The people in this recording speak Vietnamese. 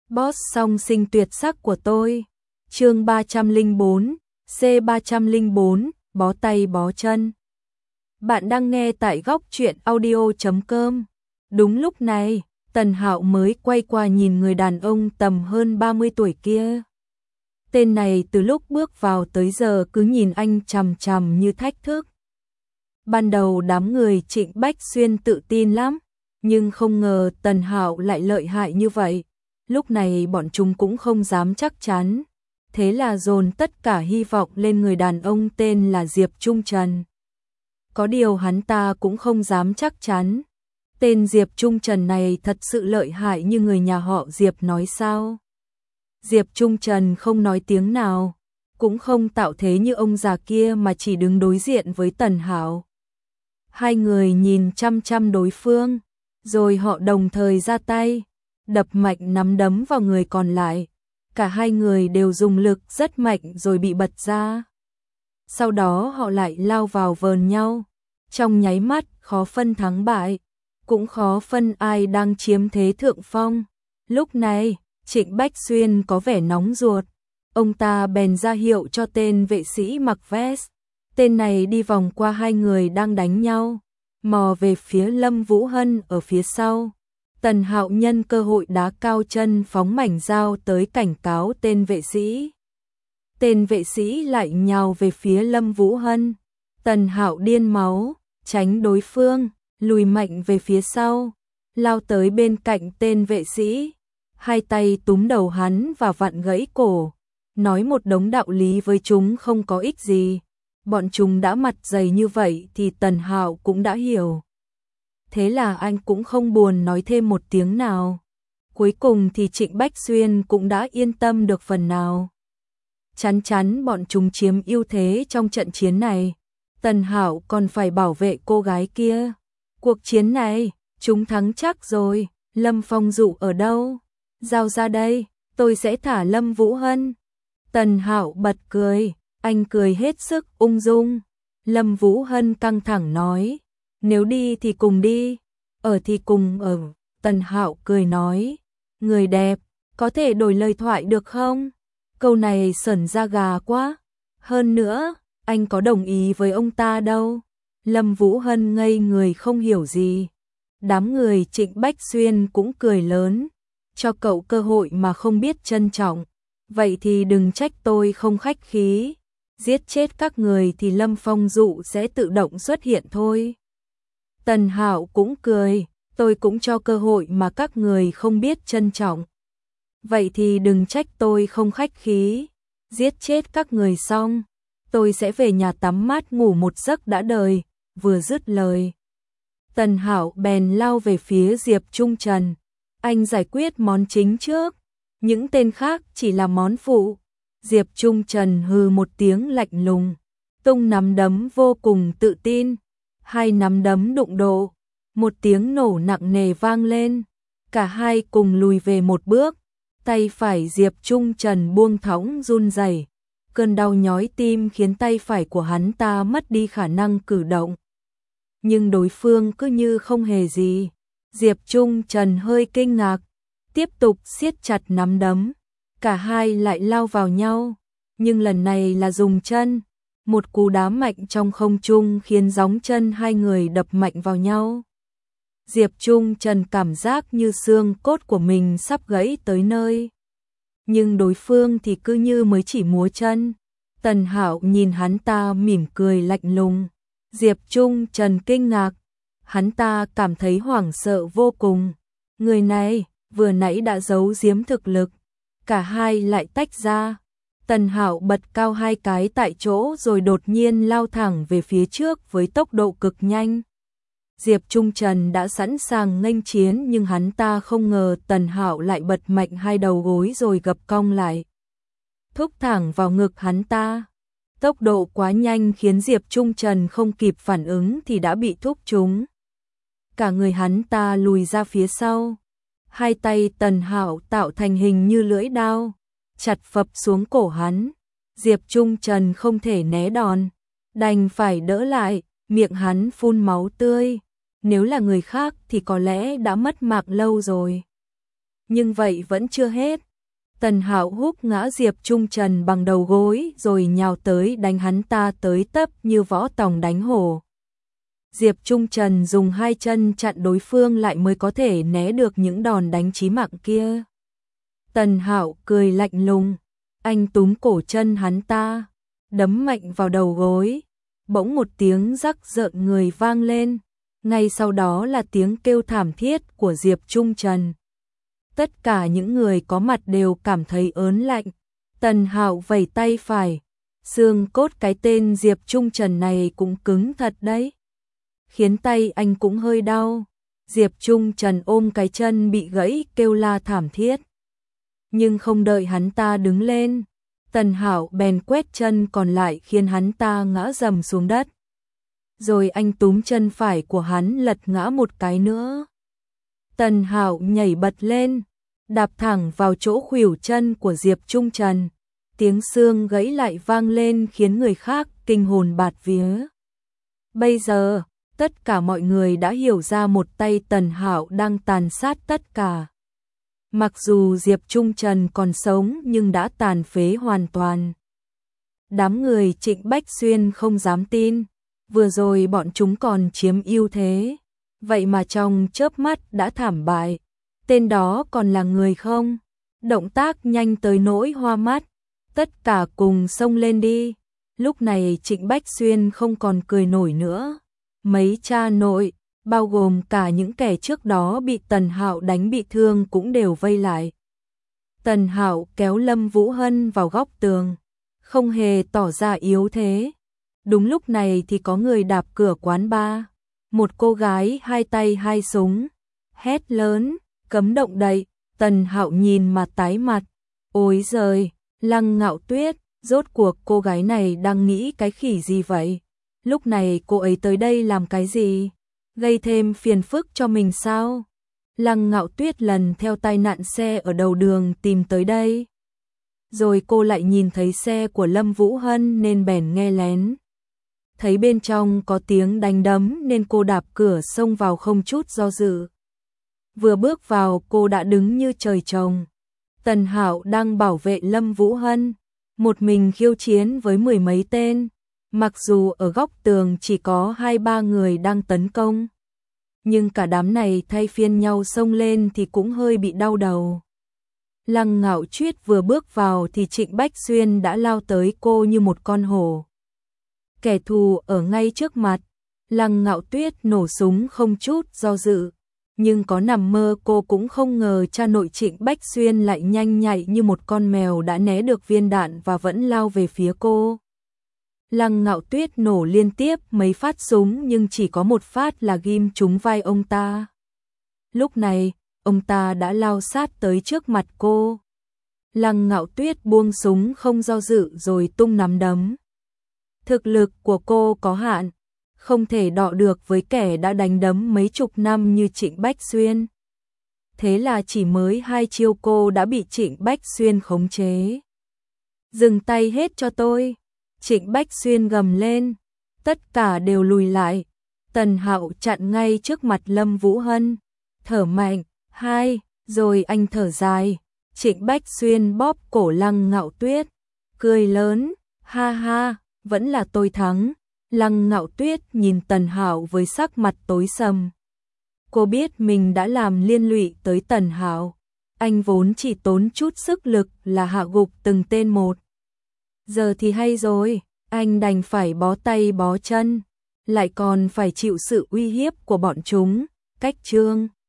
Boss song sinh tuyệt sắc của tôi. Chương 304, C304, bó tay bó chân. Bạn đang nghe tại góc truyện audio.com. Đúng lúc này, Tần Hạo mới quay qua nhìn người đàn ông tầm hơn 30 tuổi kia. Tên này từ lúc bước vào tới giờ cứ nhìn anh chằm chằm như thách thức. Ban đầu đám người Trịnh Bách Xuyên tự tin lắm, nhưng không ngờ Tần Hạo lại lợi hại như vậy. Lúc này bọn chúng cũng không dám chắc chắn, thế là dồn tất cả hy vọng lên người đàn ông tên là Diệp Trung Trần. Có điều hắn ta cũng không dám chắc chắn, tên Diệp Trung Trần này thật sự lợi hại như người nhà họ Diệp nói sao? Diệp Trung Trần không nói tiếng nào, cũng không tạo thế như ông già kia mà chỉ đứng đối diện với Tần Hạo. Hai người nhìn chăm chăm đối phương, rồi họ đồng thời ra tay, đập mạnh nắm đấm vào người còn lại. Cả hai người đều dùng lực rất mạnh rồi bị bật ra. Sau đó họ lại lao vào vờn nhau. Trong nháy mắt khó phân thắng bại, cũng khó phân ai đang chiếm thế thượng phong. Lúc này, Trịnh Bách Xuyên có vẻ nóng ruột. Ông ta bèn ra hiệu cho tên vệ sĩ mặc vest. Tên này đi vòng qua hai người đang đánh nhau, mò về phía Lâm Vũ Hân ở phía sau. Tần Hạo nhân cơ hội đá cao chân phóng mảnh dao tới cảnh cáo tên vệ sĩ. Tên vệ sĩ lại nhào về phía Lâm Vũ Hân. Tần Hạo điên máu, tránh đối phương, lùi mạnh về phía sau, lao tới bên cạnh tên vệ sĩ. Hai tay túm đầu hắn và vặn gãy cổ, nói một đống đạo lý với chúng không có ích gì. Bọn chúng đã mặt dày như vậy thì Tần Hạo cũng đã hiểu. Thế là anh cũng không buồn nói thêm một tiếng nào. Cuối cùng thì Trịnh Bách Xuyên cũng đã yên tâm được phần nào. Chắn chắn bọn chúng chiếm ưu thế trong trận chiến này. Tần Hạo còn phải bảo vệ cô gái kia. Cuộc chiến này, chúng thắng chắc rồi. Lâm Phong Dụ ở đâu? Giao ra đây, tôi sẽ thả Lâm Vũ Hân. Tần Hạo bật cười, anh cười hết sức ung dung. Lâm Vũ Hân căng thẳng nói, nếu đi thì cùng đi, ở thì cùng ở. Tần Hạo cười nói, người đẹp, có thể đổi lời thoại được không? Câu này sởn da gà quá. Hơn nữa, anh có đồng ý với ông ta đâu. Lâm Vũ Hân ngây người không hiểu gì. Đám người Trịnh Bách Xuyên cũng cười lớn, cho cậu cơ hội mà không biết trân trọng. Vậy thì đừng trách tôi không khách khí. Giết chết các người thì Lâm Phong Dụ sẽ tự động xuất hiện thôi. Tần Hạo cũng cười, tôi cũng cho cơ hội mà các người không biết trân trọng. Vậy thì đừng trách tôi không khách khí. Giết chết các người xong, tôi sẽ về nhà tắm mát ngủ một giấc đã đời. Vừa dứt lời, Tần Hạo bèn lao về phía Diệp Trung Trần. Anh giải quyết món chính trước, những tên khác chỉ là món phụ. Diệp Trung Trần hừ một tiếng lạnh lùng, tung nắm đấm vô cùng tự tin. Hai nắm đấm đụng độ, một tiếng nổ nặng nề vang lên. Cả hai cùng lùi về một bước. Tay phải Diệp Trung Trần buông thõng run rẩy. Cơn đau nhói tim khiến tay phải của hắn ta mất đi khả năng cử động. Nhưng đối phương cứ như không hề gì. Diệp Trung Trần hơi kinh ngạc, tiếp tục siết chặt nắm đấm. Cả hai lại lao vào nhau, nhưng lần này là dùng chân. Một cú đá mạnh trong không trung khiến gióng chân hai người đập mạnh vào nhau. Diệp Trung Trần cảm giác như xương cốt của mình sắp gãy tới nơi. Nhưng đối phương thì cứ như mới chỉ múa chân. Tần Hạo nhìn hắn ta mỉm cười lạnh lùng. Diệp Trung Trần kinh ngạc, hắn ta cảm thấy hoảng sợ vô cùng. Người này vừa nãy đã giấu giếm thực lực. Cả hai lại tách ra. Tần Hạo bật cao hai cái tại chỗ rồi đột nhiên lao thẳng về phía trước với tốc độ cực nhanh. Diệp Trung Trần đã sẵn sàng nghênh chiến nhưng hắn ta không ngờ Tần Hạo lại bật mạnh hai đầu gối rồi gập cong lại, thúc thẳng vào ngực hắn ta. Tốc độ quá nhanh khiến Diệp Trung Trần không kịp phản ứng thì đã bị thúc trúng. Cả người hắn ta lùi ra phía sau. Hai tay Tần Hạo tạo thành hình như lưỡi dao, chặt phập xuống cổ hắn. Diệp Trung Trần không thể né đòn, đành phải đỡ lại, miệng hắn phun máu tươi. Nếu là người khác thì có lẽ đã mất mạng lâu rồi. Nhưng vậy vẫn chưa hết. Tần Hạo húc ngã Diệp Trung Trần bằng đầu gối rồi nhào tới đánh hắn ta tới tấp như võ tòng đánh hổ. Diệp Trung Trần dùng hai chân chặn đối phương lại mới có thể né được những đòn đánh chí mạng kia. Tần Hạo cười lạnh lùng, anh túm cổ chân hắn ta, đấm mạnh vào đầu gối. Bỗng một tiếng rắc rợn người vang lên, ngay sau đó là tiếng kêu thảm thiết của Diệp Trung Trần. Tất cả những người có mặt đều cảm thấy ớn lạnh. Tần Hạo vẩy tay phải, xương cốt cái tên Diệp Trung Trần này cũng cứng thật đấy, khiến tay anh cũng hơi đau. Diệp Trung Trần ôm cái chân bị gãy kêu la thảm thiết. Nhưng không đợi hắn ta đứng lên, Tần Hạo bèn quét chân còn lại khiến hắn ta ngã rầm xuống đất. Rồi anh túm chân phải của hắn lật ngã một cái nữa. Tần Hạo nhảy bật lên, đạp thẳng vào chỗ khuỷu chân của Diệp Trung Trần. Tiếng xương gãy lại vang lên khiến người khác kinh hồn bạt vía. Bây giờ, tất cả mọi người đã hiểu ra một tay Tần Hạo đang tàn sát tất cả. Mặc dù Diệp Trung Trần còn sống nhưng đã tàn phế hoàn toàn. Đám người Trịnh Bách Xuyên không dám tin, vừa rồi bọn chúng còn chiếm ưu thế, vậy mà trong chớp mắt đã thảm bại. Tên đó còn là người không? Động tác nhanh tới nỗi hoa mắt, tất cả cùng xông lên đi. Lúc này Trịnh Bách Xuyên không còn cười nổi nữa. Mấy cha nội, bao gồm cả những kẻ trước đó bị Tần Hạo đánh bị thương cũng đều vây lại. Tần Hạo kéo Lâm Vũ Hân vào góc tường, không hề tỏ ra yếu thế. Đúng lúc này thì có người đạp cửa quán bar. Một cô gái hai tay hai súng, hét lớn, cấm động đậy. Tần Hạo nhìn mà tái mặt. Ôi giời, Lăng Ngạo Tuyết, rốt cuộc cô gái này đang nghĩ cái khỉ gì vậy? Lúc này cô ấy tới đây làm cái gì? Gây thêm phiền phức cho mình sao? Lăng Ngạo Tuyết lần theo tai nạn xe ở đầu đường tìm tới đây. Rồi cô lại nhìn thấy xe của Lâm Vũ Hân nên bèn nghe lén. Thấy bên trong có tiếng đánh đấm nên cô đạp cửa xông vào không chút do dự. Vừa bước vào cô đã đứng như trời trồng. Tần Hạo đang bảo vệ Lâm Vũ Hân, một mình khiêu chiến với mười mấy tên. Mặc dù ở góc tường chỉ có 2-3 người đang tấn công, nhưng cả đám này thay phiên nhau xông lên thì cũng hơi bị đau đầu. Lăng Ngạo Tuyết vừa bước vào thì Trịnh Bách Xuyên đã lao tới cô như một con hổ. Kẻ thù ở ngay trước mặt, Lăng Ngạo Tuyết nổ súng không chút do dự. Nhưng có nằm mơ cô cũng không ngờ cha nội Trịnh Bách Xuyên lại nhanh nhạy như một con mèo đã né được viên đạn và vẫn lao về phía cô. Lăng Ngạo Tuyết nổ liên tiếp mấy phát súng nhưng chỉ có một phát là ghim trúng vai ông ta. Lúc này, ông ta đã lao sát tới trước mặt cô. Lăng Ngạo Tuyết buông súng không do dự rồi tung nắm đấm. Thực lực của cô có hạn, không thể đọ được với kẻ đã đánh đấm mấy chục năm như Trịnh Bách Xuyên. Thế là chỉ mới 2 chiêu cô đã bị Trịnh Bách Xuyên khống chế. Dừng tay hết cho tôi. Trịnh Bách Xuyên gầm lên. Tất cả đều lùi lại. Tần Hạo chặn ngay trước mặt Lâm Vũ Hân. Thở mạnh, rồi anh thở dài. Trịnh Bách Xuyên bóp cổ Lăng Ngạo Tuyết, cười lớn, ha ha, vẫn là tôi thắng. Lăng Ngạo Tuyết nhìn Tần Hạo với sắc mặt tối sầm. Cô biết mình đã làm liên lụy tới Tần Hạo. Anh vốn chỉ tốn chút sức lực là hạ gục từng tên một. Giờ thì hay rồi, anh đành phải bó tay bó chân, lại còn phải chịu sự uy hiếp của bọn chúng. Cách chương